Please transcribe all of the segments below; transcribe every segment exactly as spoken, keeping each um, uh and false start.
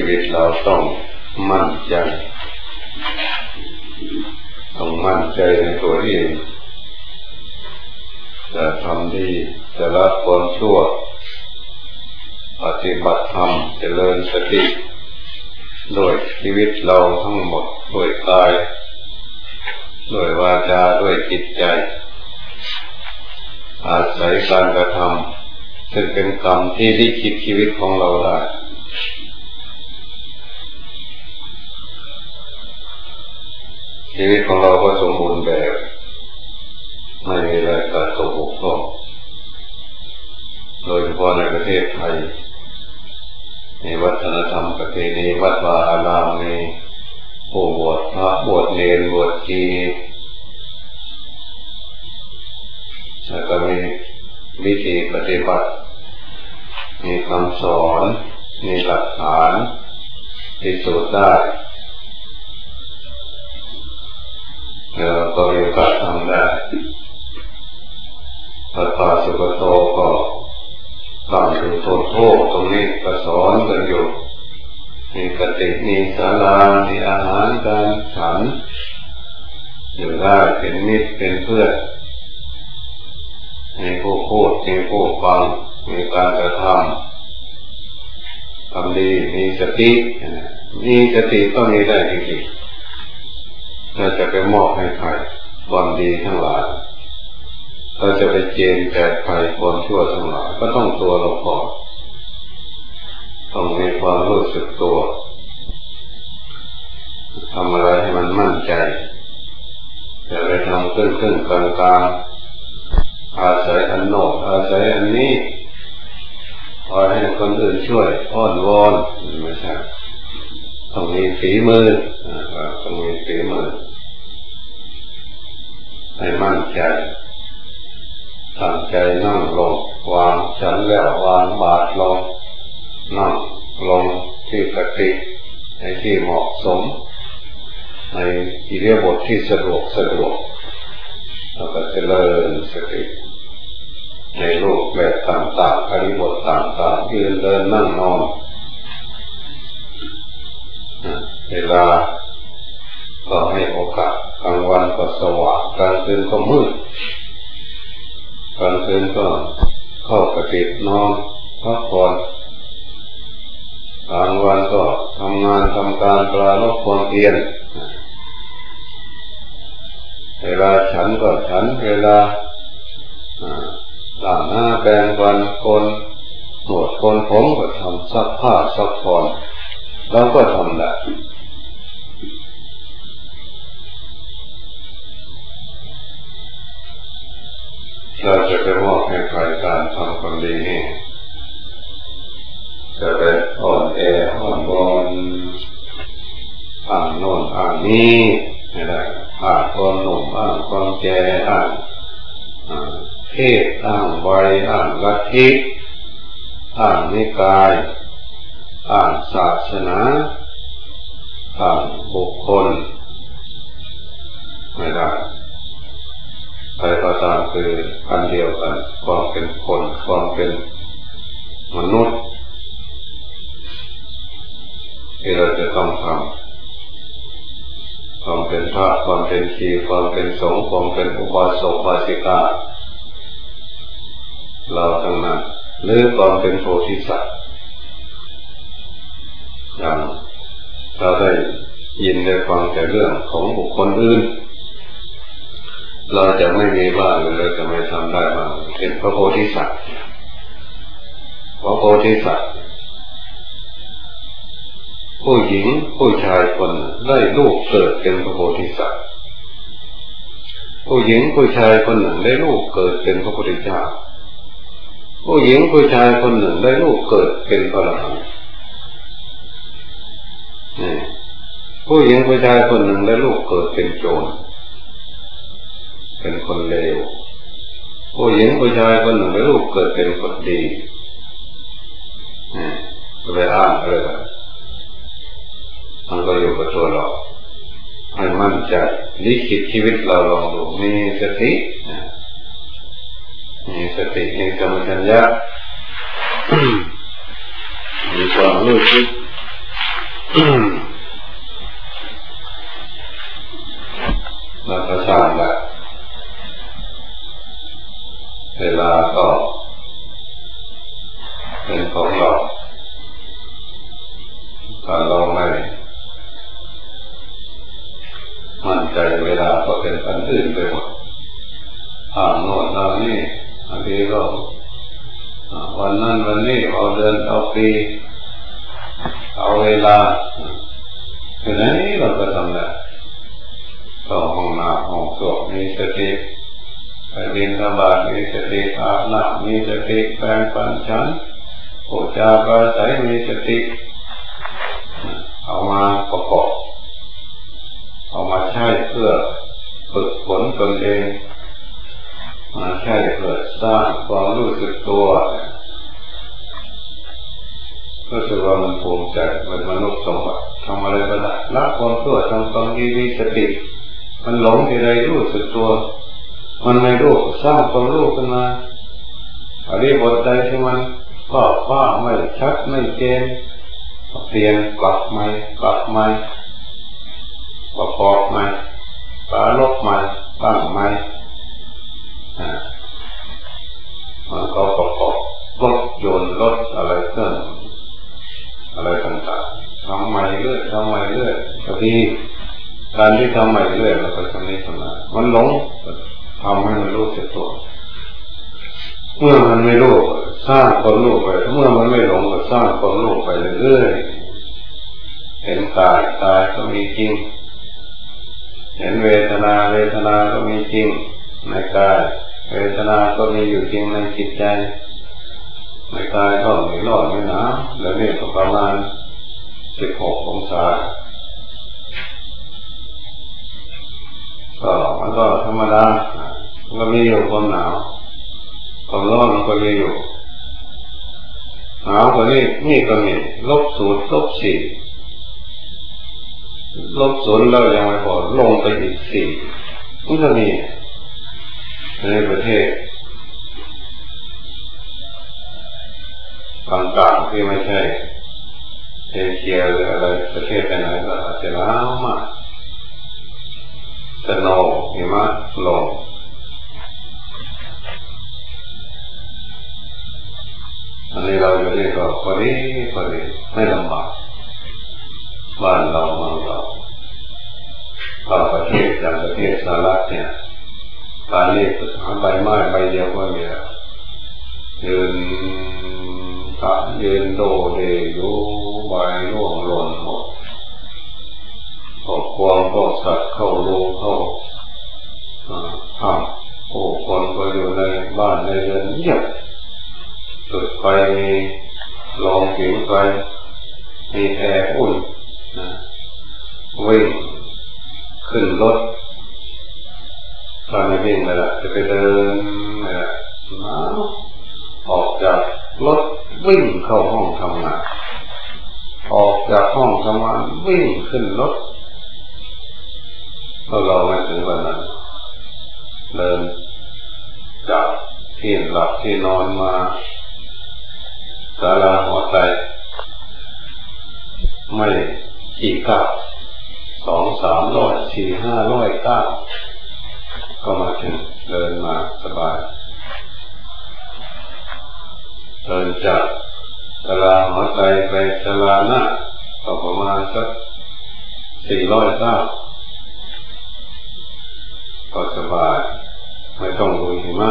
วิตเราต้องมั่นใจต้องมั่นใจในตัวเองจะทำดีจะละความชั่วปฏิบัติธรรมเจริญสติโดยชีวิตเราทั้งหมดด้วยกายด้วยวาจาด้วยจิตใจอาศัยการกระทำซึ่งเป็นกรรมที่ลิขิตชีวิตของเราได้ชีวิตของเราก็สมบูรณ์แบบไม่มีอะไรขาดตกบกพร่องโดยเฉพาะในประเทศไทยในวัฒนธรรมประเพณีวัดวาอารามมีผู้บวชพระบวชเณรบวชชีแล้วก็มีวิธีปฏิบัติมีคำสอนมีหลักฐานพิสูจน์ได้แล้วก็มีการทำได้พระป่าสุกโตก็ตั้งอยู่โทษโทษตรงนี้ก็สอนกันอยู่มีกติมีศาลามีอาหารการฉันอยู่ได้เป็นมิตรเป็นเพื่อนมีผู้พูดมีผู้ฟังมีการกระทำทำดีมีสติมีสติก็มีได้จริงๆถ้าจะไปมอบให้ใครความดีทั้งหลายถ้าจะไปเจนแจกใครความชั่วทั้งหลายก็ต้องตัวเราก่อนต้องมีความรู้สึกตัวทำอะไรให้มันมั่นใจอย่าไปทำครึ่งครึ่งกลางกลางอาศัยอันโน้นอาศัยอันนี้คอยให้คนอื่นช่วยอ้อนวอนไม่ใช่ต้องมีฝีมือต้องมีฝีมือให้มั่นใจตั้งใจนั่งลงวางฉันแล้ววางบาตรลงนั่งลงที่ปกติในที่เหมาะสมในอิริยาบถที่สะดวกสะดวกแล้วก็เจริญสติในรูปแบบต่างๆอิริยาบถต่างๆยืนเดินนั่งนอนเวลาก็ให้โอกาสกลางวันก็สว่างกลางคืนก็มืดกลางคืนก็เข้าปฏิบัตินอนพักผ่อนกลางวันก็ทำงานทำการปราลบความเพียรเวลาฉันก็ฉันเวลาล้างหน้าแปรงฟันโกนหนวดโกนผมก็ทำซักผ้าซักผ่อนเราก็ทำได้เราจะไปมอบให้ใครการทำความดีนี่จะไปอ่อนแออ่อนวอนอ้างโน่นอ้างนี้ไม่ได้อ้างความหนุ่มอ้างความแก่อ้างเพศอ้างวัยอ้างลัทธิอ้างนิกายอ้างศาสนาอ้างบุคคลไม่ได้ใครก็ตามคืออันเดียวกันความเป็นคนความเป็นมนุษย์ที่เราจะต้องทำความเป็นพระความเป็นชีความเป็นสงฆ์ความเป็นอุบาสกอุบาสิกาเราทั้งนั้นหรือความเป็นโพธิสัตว์อย่างเราได้ยินได้ฟังแต่เรื่องของบุคคลอื่นเราจะไม่มีบ้างหรือเราจะไม่ทำได้บ้างเป็นพระโพธิสัตว์พระโพธิสัตว์ผู้หญิงผู้ชายคนได้ลูกเกิดเป็นพระโพธิสัตว์ผู้หญิงผู้ชายคนหนึ่งได้ลูกเกิดเป็นพระพุทธเจ้าผู้หญิงผู้ชายคนหนึ่งได้ลูกเกิดเป็นพระอรหันต์ผู้หญิงผู้ชายคนหนึ่งได้ลูกเกิดเป็นโจรเป็นคนเลวผู้หญิงผู้ชายคนหนึ่งได้ลูกเกิดเป็นคนดีไปอ้างอะไรกันมันก็อยู่กับตัวเราให้มั่นใจลิขิตชีวิตเราลองดูมีสติมีสติมีสัมปชัญญะมีความรู้สึกเราก็ทราบแล้วเวลาก็เป็นของเราถ้าเราไม่มั่นใจเวลาก็เป็นอันอื่นไปหมดห่างโน่นทางนี้บางทีก็วันนั้นวันนี้เอาเดือนเอาปีเอาเวลาคือไหนเราก็ทำได้ก็ห้องน้ำห้องส้วมมีสติไปบิณฑบาตมีสติอาบน้ำมีสติแปรงฟันฉันพูดจาปราศัยมีสติเอามาประกอบเอามาใช้เพื่อฝึกฝนตนเองมาใช้เพื่อสร้างความรู้สึกตัวรู้สึกว่ามันภูมิใจเป็นมนุษย์สมบัติทำอะไรก็ได้ละความชั่วทำความดีมีสติมันหลงที่ใดรู้สึกตัวมันไม่รู้สร้างความรู้ขึ้นมาอะไรบทใดที่มันก็ว่าไม่ชัดไม่เจนเปลี่ยนปรับใหม่ปรับใหม่ประกอบใหม่ปราลบใหม่ตั้งใหม่มันก็ประกอบรถยนต์รถอะไรเครื่องอะไรต่างๆทำใหม่เรื่อยทำใหม่เรื่อยบางทีการที่ทำใหม่เรื่อยเราก็จะไม่ชำนาญมันหลงทำให้มันรู้สึกตัวเมื่อมันไม่รู้สร้างความรู้ไปเมื่อมันไม่หลงก็สร้างความรู้ไปเรื่อยๆเห็นกายกายก็มีจริงเห็นเวทนาเวทนาก็มีจริงในกายเวทนาก็มีอยู่จริงในจิตใจในกายก็ไม่ร้อนไม่หนาวแล้วนี่ก็ประมาณสิบหกองศาก็มันก็ธรรมดามันก็มีอยู่ความหนาวความร้อนมันก็มีอยู่หนาวกว่านี้นี่ก็มีลบศูนย์ลบสี่ลบศูนย์แล้วยังไม่พอลงไปอีกสี่มันก็มีในประเทศต่างๆที่ไม่ใช่เอเชียหรืออะไรประเทศไหนก็อาจจะหนาวมากสโนว์หิมะลงอันนี้เราอยู่นี่ก็พอดีพอดีไม่ลำบากบ้านเราเมืองเราบางประเทศอย่างประเทศสหรัฐเนี่ยการเรียกหาใบไม้ใบเดียวก็มียืนตะยืนโดเดอยู่ใบร่วงหล่นหมดพวกควงพวกสัตว์เข้ารูเข้าห้ามผู้คนก็อยู่ในบ้านในเรือนเงียบจุดไฟมีลองผิงไฟมีแอร์อุ่นวิ่งขึ้นรถตอนนี้วิ่งเลยล่ะจะไปเดินเลยล่ะน้ำออกจากรถวิ่งเข้าห้องทำงานออกจากห้องทำงานวิ่งขึ้นรถถ้าเราไม่ถึงวันนั้นเดินจากที่หลับที่นอนมาศาลาหัวใจไม่กี่ก้าวสองสามร้อยสี่ห้าร้อยก้าวก็มาถึงเดินมาสบายเดินจากศาลาหัวใจไปศาลาหน้าก็ประมาณสักสี่ร้อยก้าวก็สบายไม่ต้องลุยหิมะ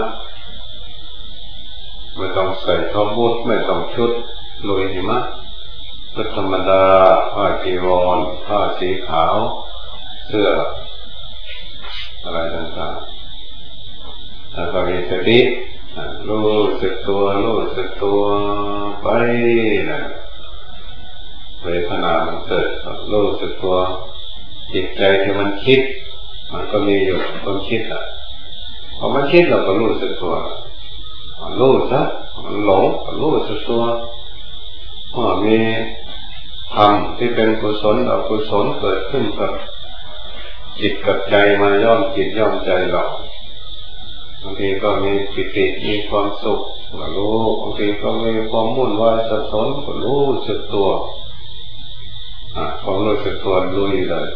ไม่ต้องใส่ท็อปบูทไม่ต้องชุดลุยหิมะชุดธรรมดาผ้าจีวรผ้าสีขาวเสื้ออะไรต่างๆแล้วก็มีสติรู้สึกตัวรู้สึกตัวไปนะเวทนามันเกิดรู้สึกตัวจิตใจที่มันคิดมันก็มีอยู่ความคิดอ่ะพอมันคิดเราก็รู้สึกตัวรู้ซะมันหลงก็รู้สึกตัวว่ามีธรรมที่เป็นกุศลอกุศลเกิดขึ้นกับจิตกับใจมาย่อมจิตย่อมใจเราบางทีก็มีปิติมีความสุขก็รู้บางทีก็มีความวุ่นวายสับสนก็รู้สึกตัวความรู้สึกตัวลุยเลย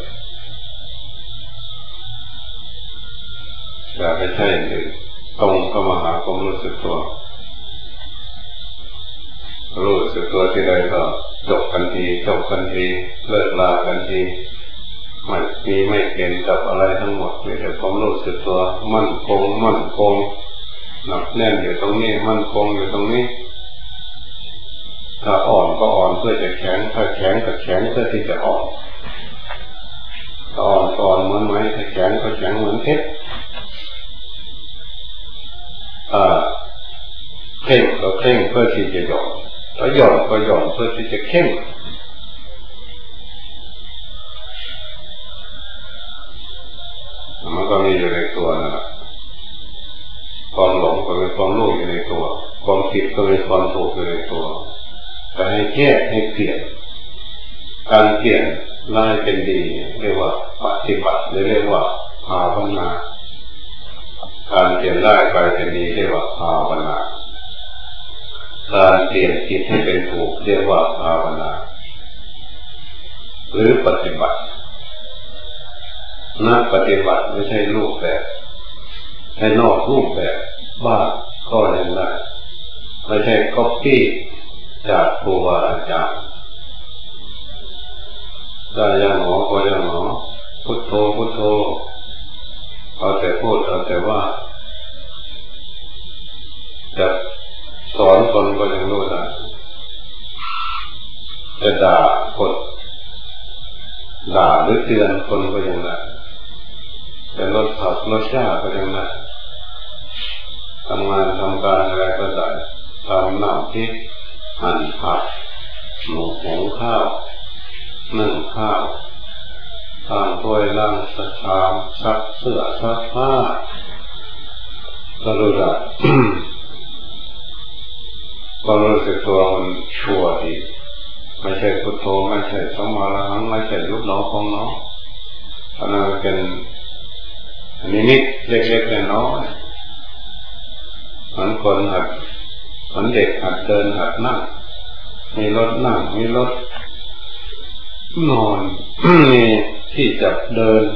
อย่าไปใช่เลยตรงเข้ามาหาความรู้สึกตัวรู้สึกตัวที่ใดก็จบกันทีจบกันทีเลิกลากันทีไม่มีไม่เห็นกับอะไรทั้งหมดมีแต่ความรู้สึกตัวมั่นคงมั่นคงหนักแน่นอยู่ตรงนี้มั่นคงอยู่ตรงนี้ถ้าอ่อนก็อ่อนเพื่อจะแข็งถ้าแข็งก็แข็งเพื่อที่จะอ่อนถ้าอ่อนก็อ่อนเหมือนไม้ถ้าแข็งก็แข็งเหมือนเพชรอ่าเข่งก็เข่งเพื่อที่จะหย่อนถ้าหย่อนก็หย่อนเพื่อที่จะเข่งมันก็มีอยู่ในตัวนั่นแหละความหลงก็เป็นความรู้อยู่ในตัวความผิดก็เป็นความถูกอยู่ในตัวแต่ให้แก้ให้เปลี่ยนการเปลี่ยนร้ายเป็นดีเรียกว่าปฏิบัติหรือเรียกว่าภาวนาการเปลี่ยนร้ายกลายเป็นดีเรียกว่าภาวนาการเปลี่ยนผิดให้เป็นถูกเรียกว่าภาวนาหรือปฏิบัตินักปฏิบัติไม่ใช่รูปแบบให้นอกรูปแบบบ้าก็ยังได้ไม่ใช่ก๊อปปี้จากครูบาอาจารย์ได้ยังหนอก็ยังหนอพุทโธพุทโธเอาแต่พูดเอาแต่ว่าจะสอนคนก็ยังรู้ได้จะด่าคนด่าหรือเตือนคนก็ยังได้จะลดผักลดชาก็ยังได้ทำงานทำการอะไรก็ได้ทำน้ำพริกหั่นผักหมูหุงข้าวนึ่งข้าวล้างถ้วยล้างชามซักเสื้อซักผ้าก็รู้ได้ ความรู้สึกตัวมันชัวร์ดีไม่ใช่พุทโธไม่ใช่สัมมาระหังไม่ใช่ยุบหนอพองหนออันนั้นเป็นนิมิตเล็กๆน้อยๆเหมือนคนหัดเหมือนเด็กหัดเดินหัดนั่งมีรถนั่งมีรถนอน มีที่จับเดิน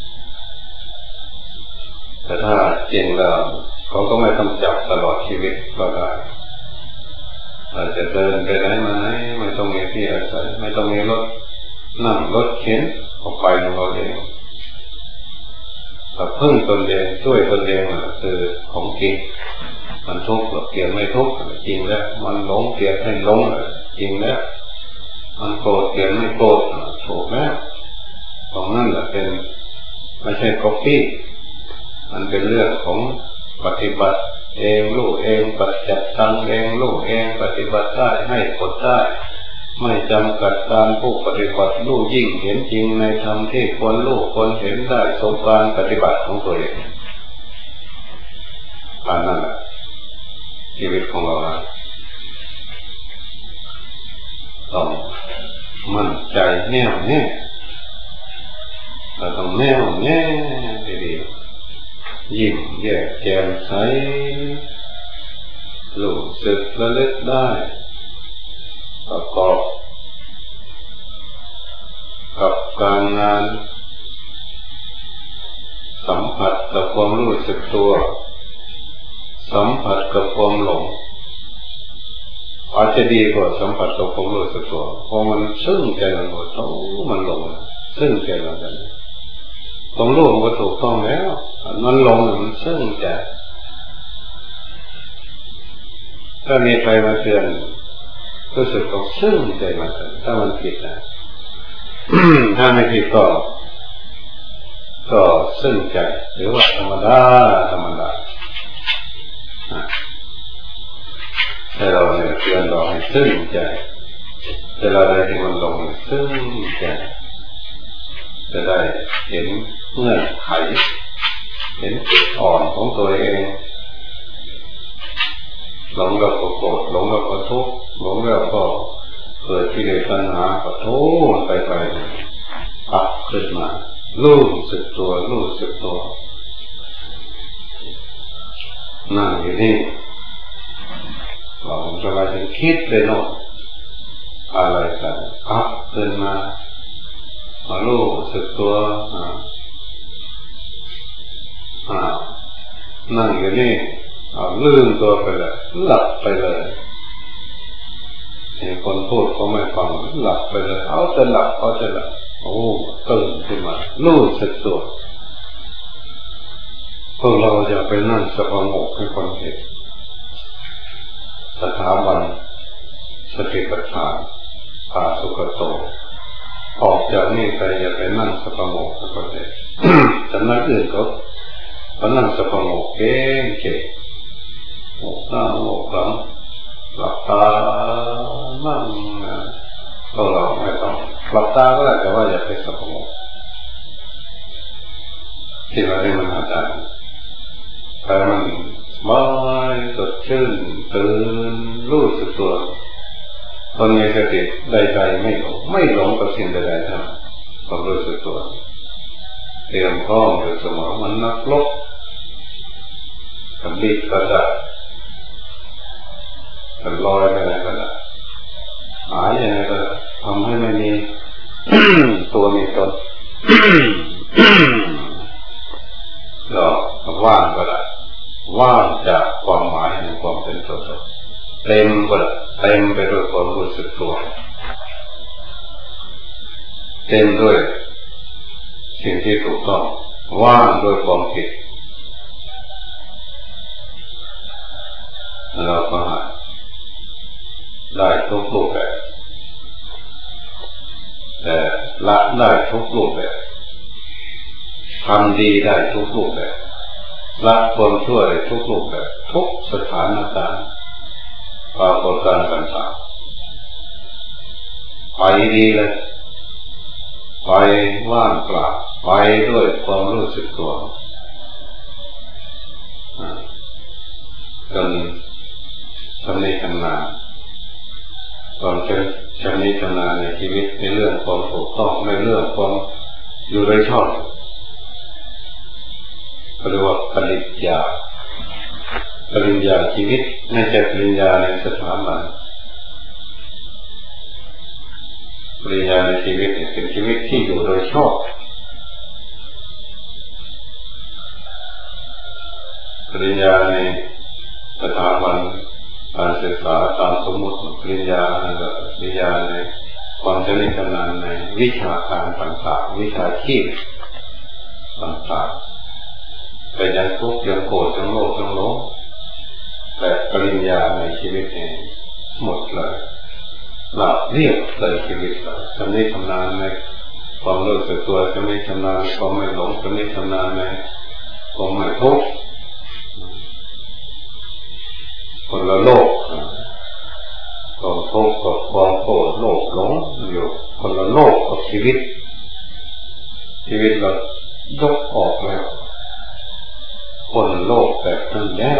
แต่ถ้าจริงแล้วเขาก็ไม่ต้องจับตลอดชีวิตก็ได้อาจจะเดินไปไหนมาไหนไม่ต้องมีที่อาศัยไม่ต้องมีรถนั่งรถเข็นออกไปของเราเองแต่พึ่งตนเองช่วยตนเองคือของจริงมันทุกข์หรือเปลี่ยนไม่ทุกข์จริงแล้วมันหลงเปลี่ยนให้หลงจริงแล้วมันโกรธเปลี่ยนไม่โกรธถูกแล้วของนั่นแหละเป็นไม่ใช่ก๊อปปี้มันเป็นเรื่องของปฏิบัติเองรู้เองปฏิบัติทำเองรู้เองปฏิบัติได้ให้ผลได้ไม่จำกัดการผู้ปฏิบัติรู้ยิ่งเห็นจริงในธรรมที่ควรรู้ควรเห็นได้สมการปฏิบัติของตัวเองผ่านนั่นแหละชีวิตของเราต้องมั่นใจแน่วแน่เราต้องแน่วแน่ดีๆยิ้มแย้มแจ่มใสรู้สึกระลึกได้ประกอบกับการงานสัมผัสกับความรู้สึกตัวสัมผัสกับความหลงอาจจะดีกว่าสัมผัสกับความรู้สึกตัวเพราะมันซึ่งใจมันหมดโอ้มันหลงซึ่งใจเรากันความรู้มันก็ถูกต้องแล้วมันหลงมันซึ่งใจถ้ามีใครมาเตือนรู้สึกก็ซึ่งใจมันถ้ามันผิดนะ ถ้าไม่ผิดก็ก็ซึ่งใจหรือว่าธรรมดาธรรมดาให้เราเนี่ยเตือนเราให้ซึ้งใจเวลาใดที่มันลงซึ้งใจจะได้เห็นเงื่อนไขเห็นจุดอ่อนของตัวเองหลงแล้วก็โกรธหลงแล้วก็ทุกข์หลงแล้วก็เกิดกิเลสตัณหาก็โทษไปไปปักขึ้นมารู้สึกตัวรู้สึกตัวนั่งอยู่นี่เราจะมาถึงคิดไปโน่นอะไรกันอัพขึ้นมามารู้สึกตัวอ่าอ่านั่งอยู่นี่เอาลืมตัวไปเลยหลับไปเลยมีคนพูดก็ไม่ฟังหลับไปเลยเอาจะหลับเอาจะหลับโอ้ตื่นขึ้นมารู้สึกตัวพวกเราจะไปนั่งสงบให้คนเห็นสถาบันสติปัฏฐานพาสุขโตออกจากนี่ไปอย่าไปนั่งสงบให้คนเห็นสำนักอื่นเขาเขานั่งสงบเก่งเก่งหกหน้าหกหลังหลับตานั่งพวกเราไม่ต้องหลับตาก็ได้แต่ว่าอย่าไปสงบที่เราได้มันอาจารย์แต่มันสบายสดชื่นตื่นรู้สึกตัวคนมีสติใดๆไม่หลงไม่หลงกับสิ่งใดๆทั้งความรู้สึกตัวเตรียมพร้อมอยู่เสมอมันนักลบกับบิดก็ได้กับลอยไปไหนก็ได้หายยังไงก็ได้ทำให้ไม่มี ตัวมีตน ก็ว่างก็ได้ว่างจากความหมายแห่งความเป็นตัวตนเต็มก็ได้เต็มไปด้วยความรู้สึกตัวเต็มด้วยสิ่งที่ถูกต้องว่างด้วยความผิดเราก็หาได้ทุกรูปแบบแต่ละได้ทุกรูปแบบทำดีได้ทุกรูปแบบละความชั่วได้ทุกรูปแบบทุกสถานการณ์ปรากฏการณ์ต่างๆไปดีเลยไปว่างเปล่าไปด้วยความรู้สึกตัวจนชำนิชำนาญตอนเป็นชำนิชำนาญในชีวิตในเรื่องความถูกต้องในเรื่องความอยู่โดยชอบเรียกว่าปริญญาปริญญาชีวิตไม่ใช่ปริญญาในสถาบันปริญญาในชีวิตเป็นชีวิตที่อยู่โดยชอบปริญญาในสถาบันการศึกษาตามสมมติปริญญาปริญญาในความชำนิชำนาญในวิชาการต่างๆวิชาชีพต่างๆแต่ยังทุกข์ยังโกรธยังโลภยังหลงแต่ปริญญาในชีวิตเองหมดเลยหลับเรียบเลยชีวิตเลยชำนิชำนาญในความรู้สึกตัวชำนิชำนาญความไม่หลงชำนิชำนาญในความไม่ทุกข์คนละโลกความทุกข์กับความโกรธโลภหลงอยู่คนละโลกกับชีวิตชีวิตเรายกออกแล้วคนโลกแบบนั้นแล้ว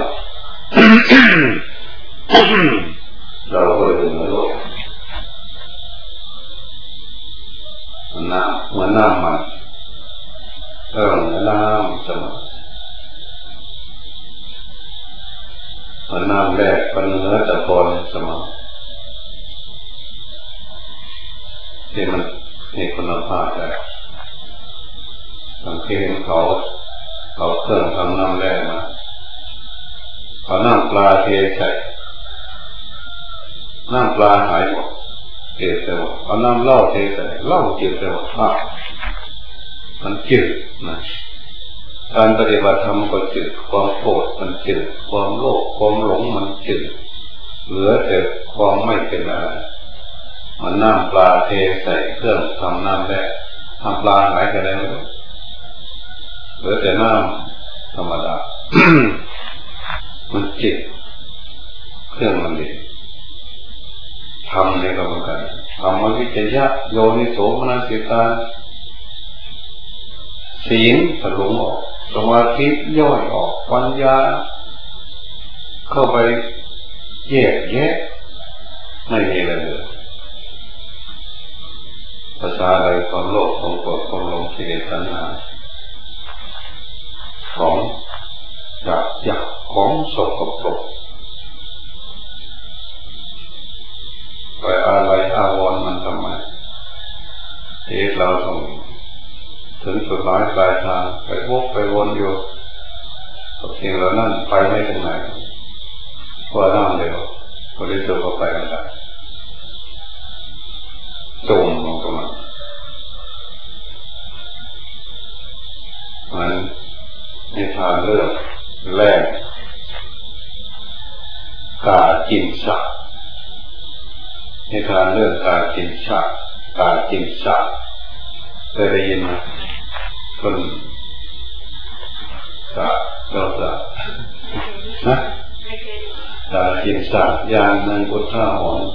เราเคยอยู่ในโลกน้ำเหมือนน้ำมันเออเหมือนน้ำสมองเหมือนน้ำแรกเป็นเนื้อตะกอนสมองที่มันมีคุณภาพได้สังเกตเขาเขาเครื่องทำน้ำแร่มาเขาน้ำปลาเทใส่น้ำปลาหายหมดเทใส่หมดเอาน้ำเหล้าเทใส่เหล้าจืดใส่หมดอ้าวมันจืดนะการปฏิบัติธรรมก็จืดความโกรธมันจืดความโลภความหลงมันจืดเหลือแต่ความไม่เป็นอะไรมันน้ำปลาเทใส่เครื่องทำน้ำแร่น้ำปลาหายไปแล้วเหลือแต่น้ำธรรมดา มันจิตเครื่องมันดีทำในกรรมการทำวิจยะโยนิโสมนสิกาศีลถลุงออกสมาธิย่อยออกปัญญาเข้าไปแยกแยะไม่มีอะไรเลยภาษาใดความโลภความโกรธความหลงกิเลสตัณหาของอยากอยากของสกปรกไปอะไรอาวเราส่งถึงจุดหมายปลายทางไปวกไปวนอยู่กับสิ่งเหล่านั้นไปไม่ถึงไหนเพราะน้ำเดียวบริสุทธิ์ก็ไปกันได้จมลงตรงนั้นมันในทางเรื่องแรกกาจินสักในทางเรื่องกาจินสักกาจินสักเคยได้ยินไหมคนสักเราสักนะกาจินสักอย่างหนึ่งอุทาหรณ์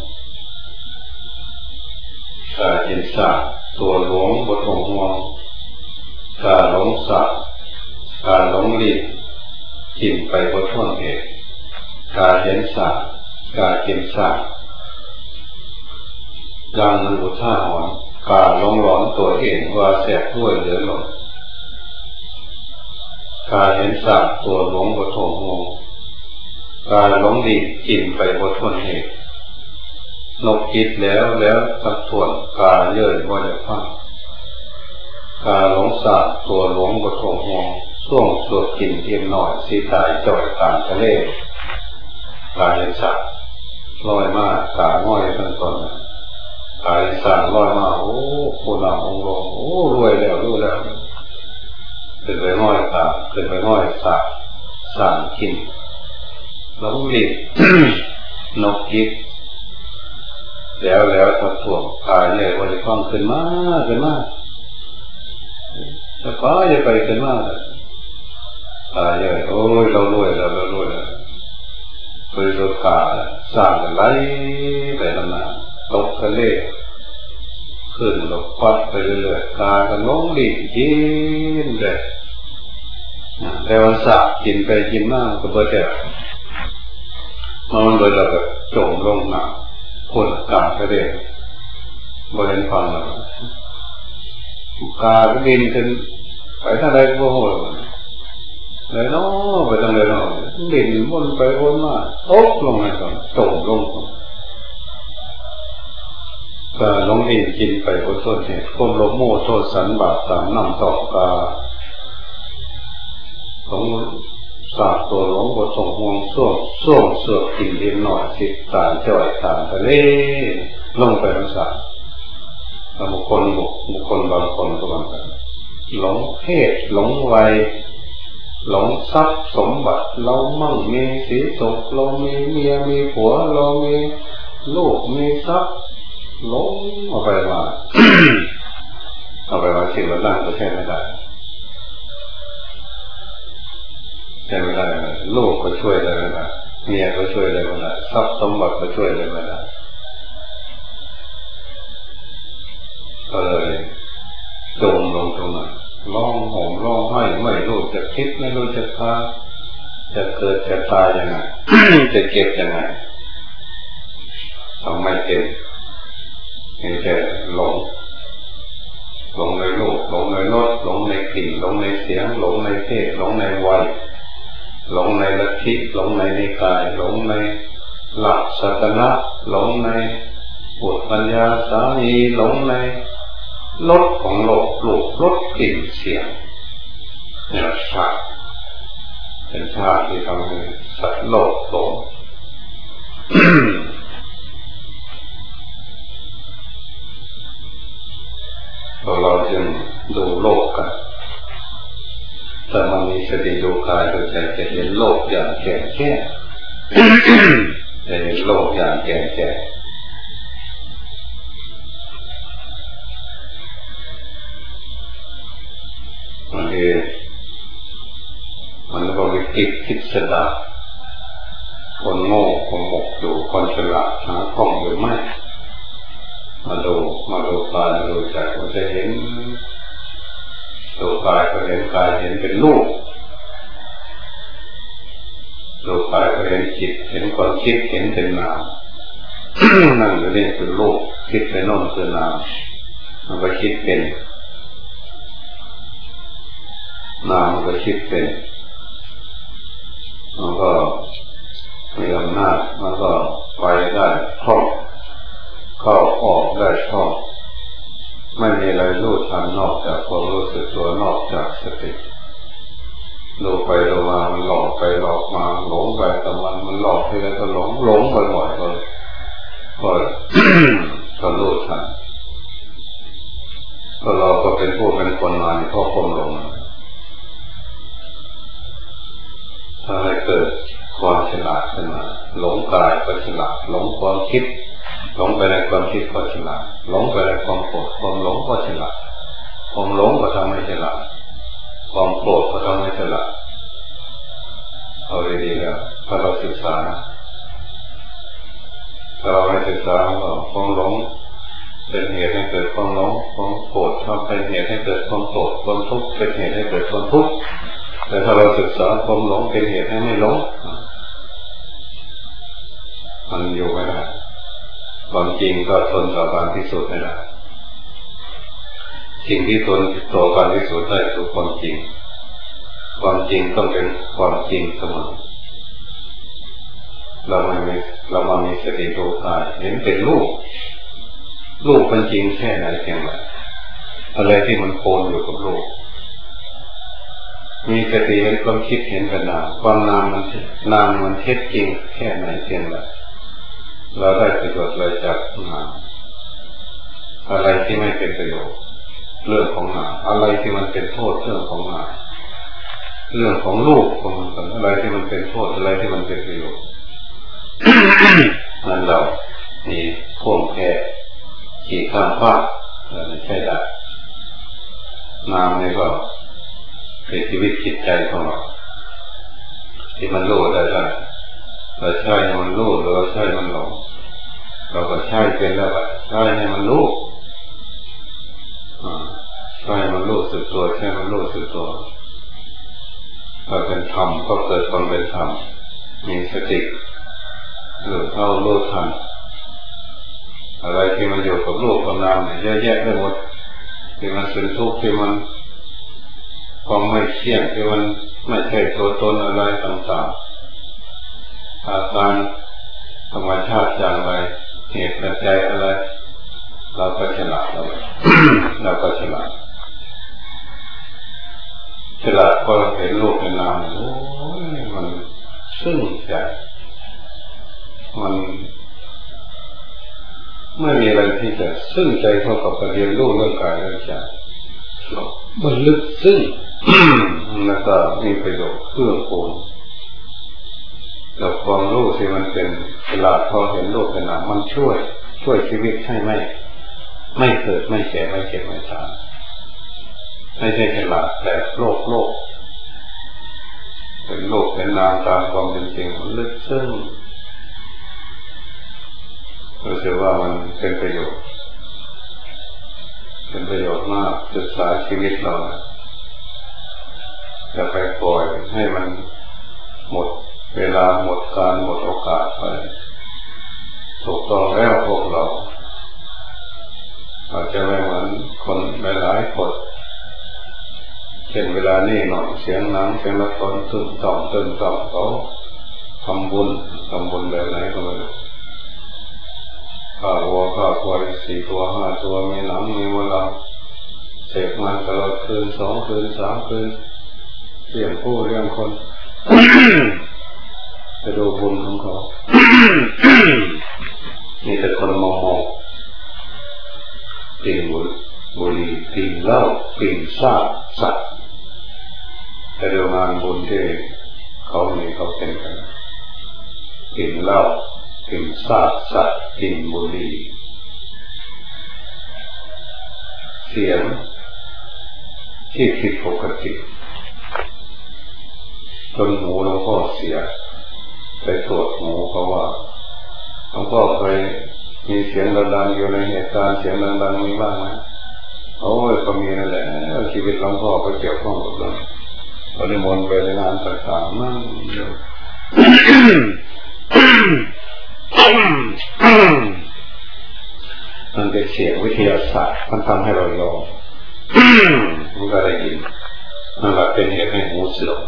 กาจินสักตัวหลวงบทหงห่วงกาหลงสักกาหลงหลีกกินไปบทท่วงเหตุกาเห็นสักกาจินสักอย่างหนึ่งอุทาหรณ์กาหลงหลอนตัวเองว่าแสบด้วยเหลือหลงกาเห็นสักตัวหลงบทหงห่วงกาหลงหลีกกินไปบทท่วงเหตุนกกิดแล้วแล้วสักส่วนกาเยื่อว่าจะพังกาหลงสาตัวหลงบทหงห่วงส่วงสวดกินเทียมหน่อยสีตายจ่อยต่างทะเลกาเห็นสักลอยมากกาง่อยทั้งตนกาเห็นสักลอยมาโอ้ผู้นำองค์ลงโอ้รวยแล้วรวยแล้วขึ้นไปง่อยกาขึ้นไปง่อยสักสั่งกินแล้วหลีก นกกิดแล้วแล้วสักส่วนกาเนี่ยว่าจะคล้องขึ้นมาขึ้นมาแต่ก็อย่าไปขึ้นมาตายเลยโอ้ยเรารวยแล้วเรารวยแล้วบริสุทธิ์กาสร้างกันไหลไปนานๆตกทะเลขึ้นลงพัดไปเรื่อยๆกากันล้มหลีกกินเลยแต่วันสักกินไปกินมากก็เบื่อแต่มันเลยเราแบบจมลงหนักคนกาทะเลบริเวณฟังแล้วกาก็บินขึ้นไปทางใดก็โหดเลยเนาะไปทางใดเนาะบินวนไปวนมาตกลงไปก่อนจมลงก็ลงดินกินไปบนต้นเหตุก้มลงโม่โทษสันบาปสามนำต่อกาของสาบตัวหลงบทส่งห่วงส่วงส่วงเสือกกินเลี้ยงหน่อยสิตาจ่อยตาทะเลลงไปทั้งสามบุคคลบุคคลบางคนก็บางกันหลงเพศหลงวัยหลงทรัพย์สมบัติเรามั่งมีสีสุขเรามีเมียมีผัวเรามีลูกมีทรัพย์หลงเอาไปว่า เอาไปว่าสิ่งนั้นก็ใช่ไม่ได้ใช่ไม่ได้ลูกก็ช่วยได้ไม่ได้เมียก็ช่วยได้ไม่ได้ทรัพย์สมบัติก็ช่วยได้ไม่ได้ก็เลยจมลงตรงนั้นร้องห่มร้องไห้ไม่รู้จะคิดไม่รู้จะพาจะเกิดจะตายยังไง จะเก็บยังไงทำไม่เป็นมีแต่หลงหลงในโลกหลงในรสหลงในกลิ่นหลงในเสียงหลงในเพศหลงในวัยหลงในลัทธิหลงในนิกายหลงในหลักศาสนาหลงในปุถปัญญาสามีหลงในรสของโลกโลกรสกลิ่นเสียงเนี่ยชาติเป็นชาติที่ทำให้สัตว์โลกหลง เราจึงดูโลกกันแต่มันมีสติดูกายดูใจจะเห็นโลกอย่างแก่แก่ จะเห็นโลกอย่างแก่แก่บางทีมันก็วิจิตรคิดสดาคนโง่คนหมกดูคนฉลาดหาข้องหรือไม่มาดูมาดูกายมาดูใจมันจะเห็นดูกายก็เห็นกายเห็นเป็นรูปดูกายก็เห็นจิตเห็นความคิดเห็นเป็นนาม นั่งอยู่นี่คือรูปคิดไปโน่นคือนามมันก็คิดเป็นนามมันก็คิดเป็นมันก็มีอำนาจมันก็ไปได้คล่องเข้าออกได้คล่องไม่มีอะไรรู้ทันนอกจากความรู้สึกตัวนอกจากสติดูไปดูมามันหลอกไปหลอกมาหลงไปแต่มันมันหลอกทีไรก็หลงหลงบ่อยๆก็ก็ ก็รู้ทันก็เราก็เป็นผู้เป็นคนมาเพราะความหลงถ้าให้เกิดความฉลาดขึ้นมาหลงกายก็ฉลาดหลงความคิดหลงไปในความคิดก็ฉลาดหลงไปในความโกรธความหลงก็ฉลาดความหลงก็ทำให้ฉลาดความโกรธก็ทำให้ฉลาดเอาดีๆแล้วถ้าเราศึกษาถ้าเราไม่ศึกษาก็ความหลงเป็นเหตุให้เกิดความหลงความโกรธทำเป็นเหตุให้เกิดความโกรธความทุกข์เป็นเหตุให้เกิดความทุกข์แต่ถ้าเราศึกษาความหลงเป็นเหตุให้ไม่หลงมันอยู่ไม่ได้ความจริงก็ทนต่อการพิสูจน์ไม่ได้สิ่งที่ทนต่อการพิสูจน์ได้คือความจริงความจริงต้องเป็นความจริงเสมอเราไม่มีเรามามีสติดูกายเห็นเป็นรูปรูปเป็นจริงแค่ไหนเพียงไรอะไรที่มันโผล่อยู่กับรูปมีสติเห็นความคิดเห็นเป็นนามความนามมันนามมันเท็จจริงแค่ไหนเพียงไรเราได้ประโยชน์อะไรจากนามอะไรที่ไม่เป็นประโยชน์เรื่องของนามอะไรที่มันเป็นโทษเรื่องของนามเรื่องของรูปของมันอะไรที่มันเป็นโทษอะไรที่มันเป็นประโยชน์ นั่นเรามีพ่วงแพ้ขี่ข้ามฟ้าเราไม่ใช่ได้นามนี่ก็เป็นชีวิตจิตใจของเราที่มันรู้ได้ได้เราใช่ให้มันรู้หรือเราใช่มันหลงเราก็ใช่เป็นแล้วอ่ะใช่ให้มันรู้ใช่มันรู้สึกตัวใช่มันรู้สึกตัวถ้าเป็นธรรมก็เกิดความเป็นธรรมมีสติหรือเข้ารู้ทันอะไรที่มันอยู่กับรูปกับนามเนี่ยเยอะแยะไปหมดที่มันเป็นทุกข์ที่มันความไม่เที่ยงที่มันไม่ใช่ตัวตนอะไรต่างๆอาการธรรมชาติอย่างไรเหตุปัจจัยอะไรเราก็ฉลาดเรา เราก็ฉลาดฉลาดก็เห็นรูปเห็นนามโอ้ยมันซึ้งใจมันไม่มีอะไรที่จะซึ้งใจเท่ากับการเรียนรู้เรื่องกายเรื่องใจมันลึกซึ้ง แล้วก็มีประโยชน์เพื่อโคนแต่ความรู้ที่มันเป็นฉลาดพอเห็นรูปเป็นนามมันช่วยช่วยชีวิตให้ไม่ไม่เกิดไม่แก่ไม่เจ็บไม่ตายไม่ใช่ฉลาดแต่โลกโลกเป็นโลกเป็นนามตามความเป็นจริงมันลึกซึ้งรู้สึกว่ามันเป็นประโยชน์เป็นประโยชน์มากศึกษาชีวิตเราจะไปปล่อยให้มันหมดเวลาหมดการหมดโอกาสไปถูกต้องแล้วพวกเราอาจจะไม่เหมือนคนหลายๆคนเช่นเวลานี่หน่อยเสียงหนังเสียงละครตื่นต่อมตื่นต่อมเขาทำบุญทำบุญแบบไหนก็ไม่รู้ข้าวัวข้าควายสี่ตัวห้าตัวมีหนังมีเวลาเสพมันตลอดคืนสองคืนสามคืนเลี้ยงผู้เลี้ยงคน ไปดูบุญของเขา มีแต่คนมองมองกลิ่นบุหรี่กลิ่นเหล้ากลิ่นซากสัตว์แต่เรื่องงานบุญที่เขามีเขาเป็นกันกลิ่นเหล้ากลิ่นซากสัตว์กลิ่นบุหรี่เสียงที่ผิดปกติจนหูหลวงพ่อเสียไปตรวจหูเขาว่าหลวงพ่อเคยมีเสียงดังๆอยู่ในเหตุการณ์เสียงดังๆมีบ้างไหมโอ้ยก็มีนั่นแหละชีวิตหลวงพ่อไปเกี่ยวข้องกับเรื่องปฏิมนต์ไปในงานต่างๆนั่นมันเป็นเสียงวิทยาศาสตร์มันทำให้เรายอมมันก็ได้ยินนั่นแหละเป็นเหตุให้หูเสื่อม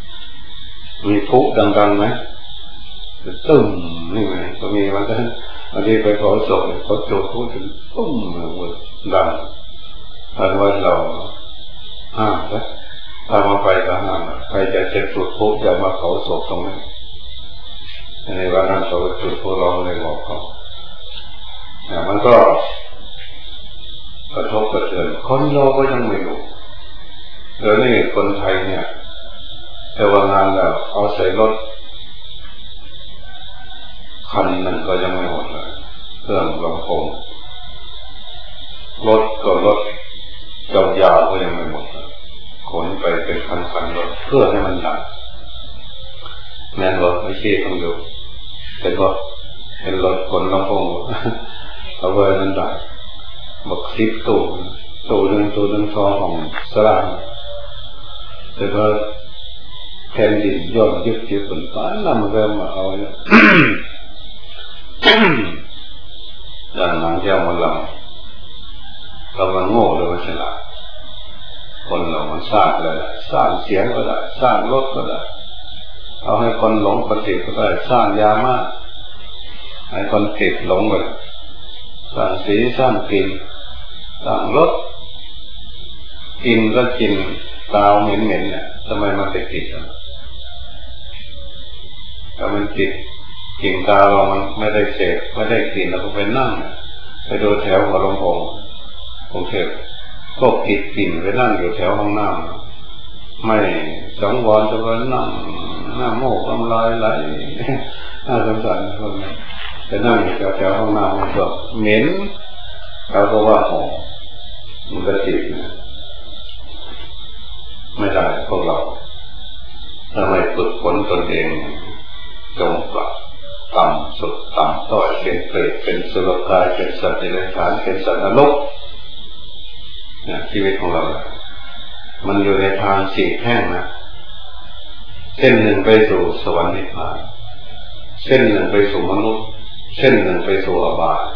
มีทุกข์ดังๆไหมตึ้มนี่ไงก็มีมันก็อันนี้ไปขอส่งเขาจุดพูดถึงปุ้มหมดดังอันว่าเราห้ามนะถ้ามาไปก็ห้ามใครจะเจ็บจุดพูดอย่ามาเขาศพตรงนี้ในวันนั้นเขาจุดพูดร้องเลยบอกเขาเนี่ยมันก็กระทบกระเทือนคนเราก็ยังไม่รู้เดี๋ยวนี้คนไทยเนี่ยแต่ว่างานแล้วเอาใส่รถคันหนึ่งก็ยังไม่หมดเลยเครื่องลำโพงรถก็รถยาวๆก็ยังไม่หมดเลยขนไปเป็นคันๆรถเพื่อให้มันดังแม่นรถไม่ใช่ต้องดูแต่ก็เป็นรถขนลำโพงเอาไว้มันดังบักซิบตู้ตู้หนึ่งตู้หนึ่งทองของสลามแต่ก็แผ่นดินย้อนยึดยึดผลป้านนำเริ่มมาเอาเนี่ยดังนั้นที่เอามาลำเรามันโง่เรามันฉลาดคนเรามันสร้างเลยสร้างเสียงก็ได้สร้างรถก็ได้เอาให้คนหลงคนติดก็ได้สร้างยามาให้คนติดหลงเลยสร้างสีสร้างกลิ่นสร้างรสกินก็กินกาวเหม็นๆเนี่ยทำไมมันติดติดอ่ะถ้ามันติดกลิ่นกาวเรามันไม่ได้เสพไม่ได้กลิ่นเราก็ไปนั่งไปดูแถวหัวลำโพงกรุงเทพก็ติดกลิ่นไปนั่งอยู่แถวห้องน้ำไม่สองวันจะไปนั่งหน้าโมกน้ำลายไหลน่าสงสารคนนี้ไปนั่งอยู่แถวห้องน้ำมันก็เหม็นเขาก็ว่าหอมมันก็ติดนะไม่ได้พวกเราถ้าไม่ฝึกฝนตนเองจงปรับต่ำสุดต่ำต้อยเป็นเปรตเป็นสุรกายเป็นสัตว์เดรัจฉานเป็นสัตว์นรกเนี่ยชีวิตของเรามันอยู่ในทางสี่แท่งนะเส้นหนึ่งไปสู่สวรรค์นิพพานเส้นหนึ่งไปสู่มนุษย์เส้นหนึ่งไปสู่อบาย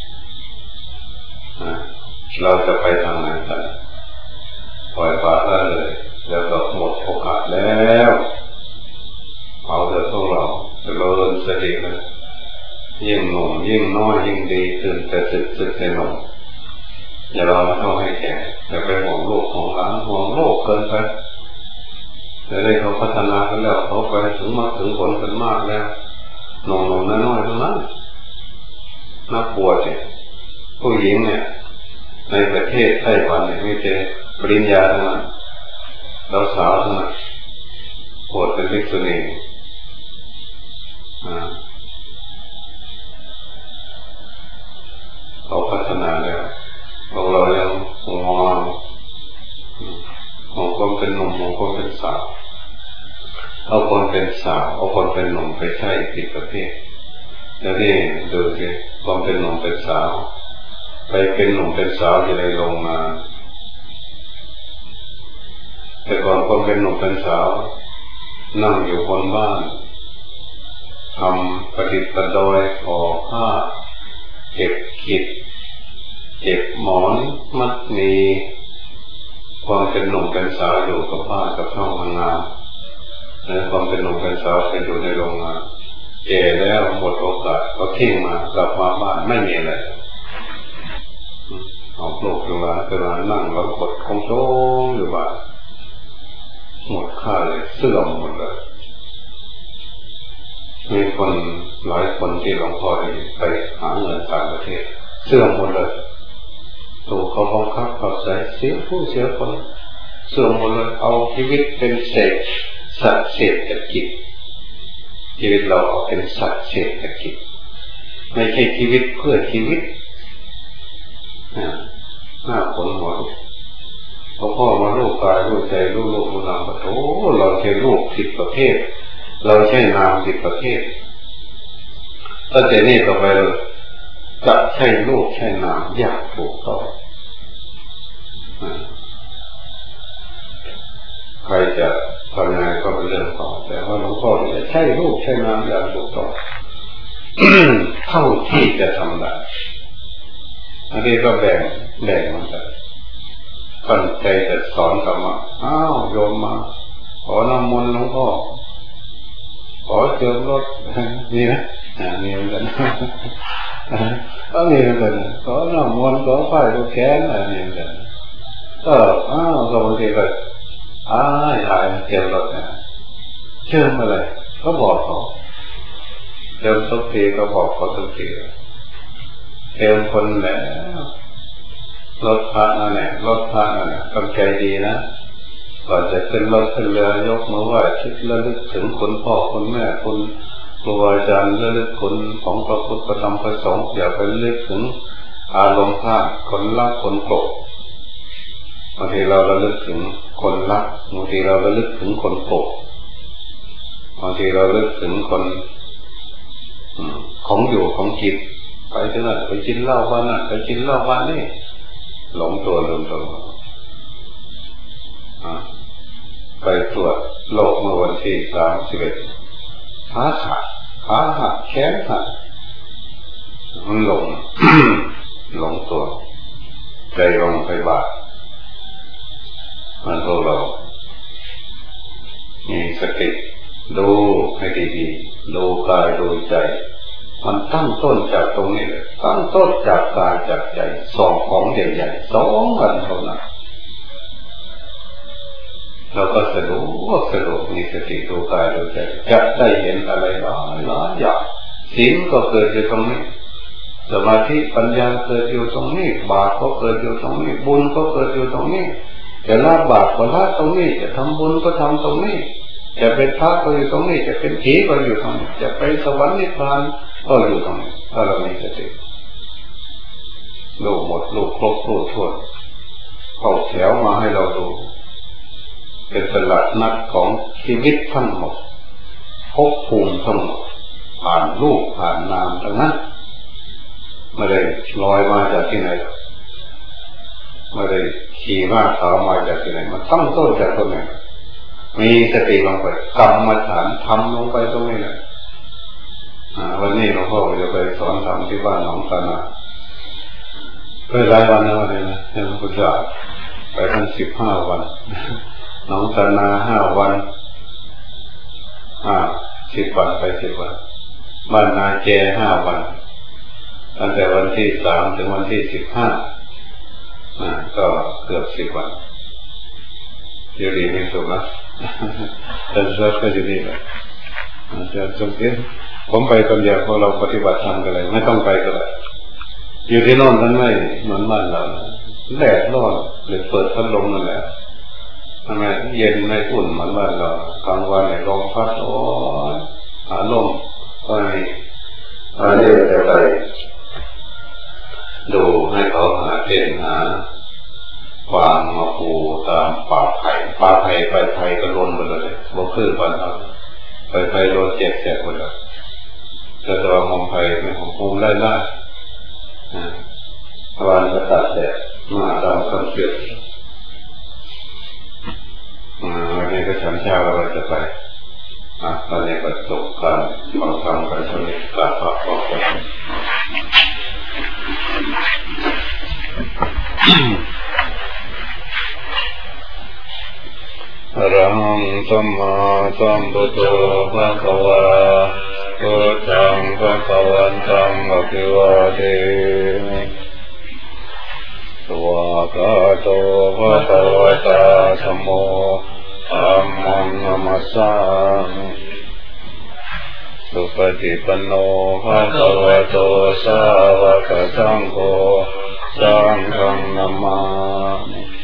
เราจะไปทางไหนกันปล่อยปละละเลยแล้วก็หมดโอกาสแล้วเอาเถอะพวกเราจะเริ่มสตินะยิ่งหนุ่มยิ่งน้อยยิ่งดีตื่นแต่สึกสึกแต่หนุ่มอย่าเรามาเท่าให้แก่อย่าไปห่วงโลกของหลานห่วงโลกเกินไปแต่ได้เขาพัฒนากันแล้วเขาไปถึงมาถึงผลกันมากแล้วหนุ่มหนุ่มน้อยๆทั้งนั้นนักบวชเนี่ยผู้หญิงเนี่ยในประเทศไต้หวันเนี่ยมีแต่ปริญญาทั้งนั้นเราสาวทั้งนั้นบวชเป็นภิกษุณีเขาพัฒนาแล้วพวกเรายังมองมองคนเป็นหนุ่มมองคนเป็นสาวเอาคนเป็นสาวเอาคนเป็นหนุ่มไปใช้ผิดประเภทแล้วนี่ดูสิความเป็นหนุ่มเป็นสาวไปเป็นหนุ่มเป็นสาวจะได้ลงมาแต่ก่อนความเป็นหนุ่มเป็นสาวนั่งอยู่บนบ้านทำประดิษฐ์ประดอยออกผ้าเก็บขิดเก็บหมอนมัดมีความเป็นหนุ่มเป็นสาวอยู่กับบ้านกับช่องทำงานและความเป็นหนุ่มเป็นสาวไปอยู่ในโรงงานแก่แล้วหมดโอกาสก็ทิ้งมากลับมาบ้านไม่มีอะไรเอาโลกอยู่ว่าแต่ว่านั่งแล้วกดคงโจ้งอยู่ว่าหมดค่าเลยเสื่อมหมดเลยมีคนหลายคนที่หลวงพ่อไปหาเงินต่างประเทศเสื่อมหมดเลยถูกเขาบังคับเขาใส่เสียผู้เสียคนเสื่อมหมดเลยเอาชีวิตเป็นเศษสัตว์เศรษฐกิจชีวิตเราเป็นสัตว์เศรษฐกิจไม่ใช่ชีวิตเพื่อชีวิตหน้าขนหัวพอพ่อมาลูกกายลูกใจลูกลูกนามโอ้เราใช่ลูกผิดประเภทเราใช่นามผิดประเภทตั้งแต่นี้ต่อไปเราจะใช่ลูกใช่นามอย่างถูกต้องใครจะทำงานก็เป็นเรื่องของแต่ว่าหลวงพ่อจะใช่ลูกใช่นามอย่างถูกต้อง เท่าที่จะทำได้อันนี้ก็แบ่งแบ่งมันไปตั้งใจจะสอนธรรมะอ้าวโยมมาขอน้ำมนต์หลวงพ่อขอเจิมรถนี่นะมีเหมือนกันก็มีเหมือนกันขอหน้ามนต์ขอไฟขอแขนอะไรนี่เหมือนกันก็อ้าวก็บางทีก็อ้ายอายเจิมรถนะเชิญมาเลยก็บอกเขาเจิมทุกทีก็บอกเขาทุกทีเจิมคนแล้วรถพระนั่นแหละรถพระนั่นแหละต้องใจดีนะก่อนจะขึ้นรถขึ้นเรือยกมือไหว้คิดระลึกถึงคุณพ่อคุณแม่คุณครูอาจารย์ระลึกคุณของพระพุทธพระธรรมพระสงฆ์อย่าไประลึกถึงอารมณ์พลาดคนรักคนโกรธบางทีเราระลึกถึงคนรักบางทีเราระลึกถึงคนโกรธบางทีเราระลึกถึงคนของอยู่ของจิตไปที่นั่นไปกินเหล้าบ้านนั่นไปกินเหล้าบ้านนี่หลงตัวลืมตัวไปตรวจโรคเมื่อวันที่สามสิบเอ็ดขาขาดขาหักแขนหักมันหลง หลงตัวใจลงไปบาดมันพวกเรามีสติดูให้ดีๆดูกายดูใจมันตั้งต้นจากตรงนี้เลยตั้งต้นจากกายจากใจสองของใหญ่ๆสองกันเท่านั้นเราก็สะดวกสะดวกมีสติดูกายดูใจจะได้เห็นอะไรหลายหลายอย่างศีลก็เกิดอยู่ตรงนี้สมาธิปัญญาเกิดอยู่ตรงนี้บาปก็เกิดอยู่ตรงนี้บุญก็เกิดอยู่ตรงนี้จะละบาปก็ละตรงนี้จะทำบุญก็ทำตรงนี้จะเป็นพระก็อยู่ตรงนี้จะเป็นผีก็อยู่ตรงนี้จะไปสวรรค์นิพพานก็อยู่ตรงนี้ถ้าเรามีสติรู้หมดรู้ครบรู้ถ้วนเข้าแถวมาให้เราดูเป็นตลาดนัดของชีวิตทั้งหมดภพภูมิทั้งหมดผ่านรูปผ่านนามทั้งนั้นไม่ได้ลอยมาจากที่ไหนไม่ได้ขี่ม้าขาวมาจากที่ไหนมันตั้งต้นจากตรงไหนมีสติลงไปกรรมฐานทำลงไปตรงนี้แหละวันนี้หลวงพ่อจะไปสอนธรรมที่บ้านหนองตานาไปหลายวันแล้ววันนี้นะเห็นพระพุทธเจ้าไปทั้งสิบห้าวันหนองตานาห้าวันห้าสิบวันไปสิบวันบ้านนาแจห้าวันตั้งแต่วันที่สามถึงวันที่สิบห้าก็เกือบสิบวันอยู่ดีไม่สุขนะแต่เราก็อยู่ดีแหละจะจงเตี้ยผมไปคนเดียวพอเราปฏิบัติธรรมกันเลยไม่ต้องไปก็ได้อยู่ที่โน่นนั้นไม่เหมือนบ้านเราแดดร้อนหรือเปิดพัดลมนั่นแหละทำไมเย็นไม่อุ่นเหมือนบ้านเรากลางวันเนี่ยลมพัดโอ้ยหาลมก็นี่อันนี้จะไปดูให้เขาหาเต้นหาวางมาปูตามป่าไผ่ป่าไผ่ไปไผ่ก็ล้นหมดเลยบ่คือบ้านเราไปไผ่โดนเจ็บแสบหมดเลยแต่ตัวมองไผ่ไม่ของภูมิไล่ไล่วานจะตัดแสบมาตามคำเชื่อวันนี้ก็ฉันเช้าเราจะไปตอนนี้ก็ตกการฟังธรรมกันช่วงนี้การพักผ่อนกันอะระหังสัมมาสัมพุทโธภะคะวะพุทธังภะคะวันตังอะภิวาเทมิสวากาโตภะคะวะตาธัมโมธัมมังนัมมัสสามิสุปฏิปันโนภะคะวะโตสาวกสังโฆสังฆังนัมมามิ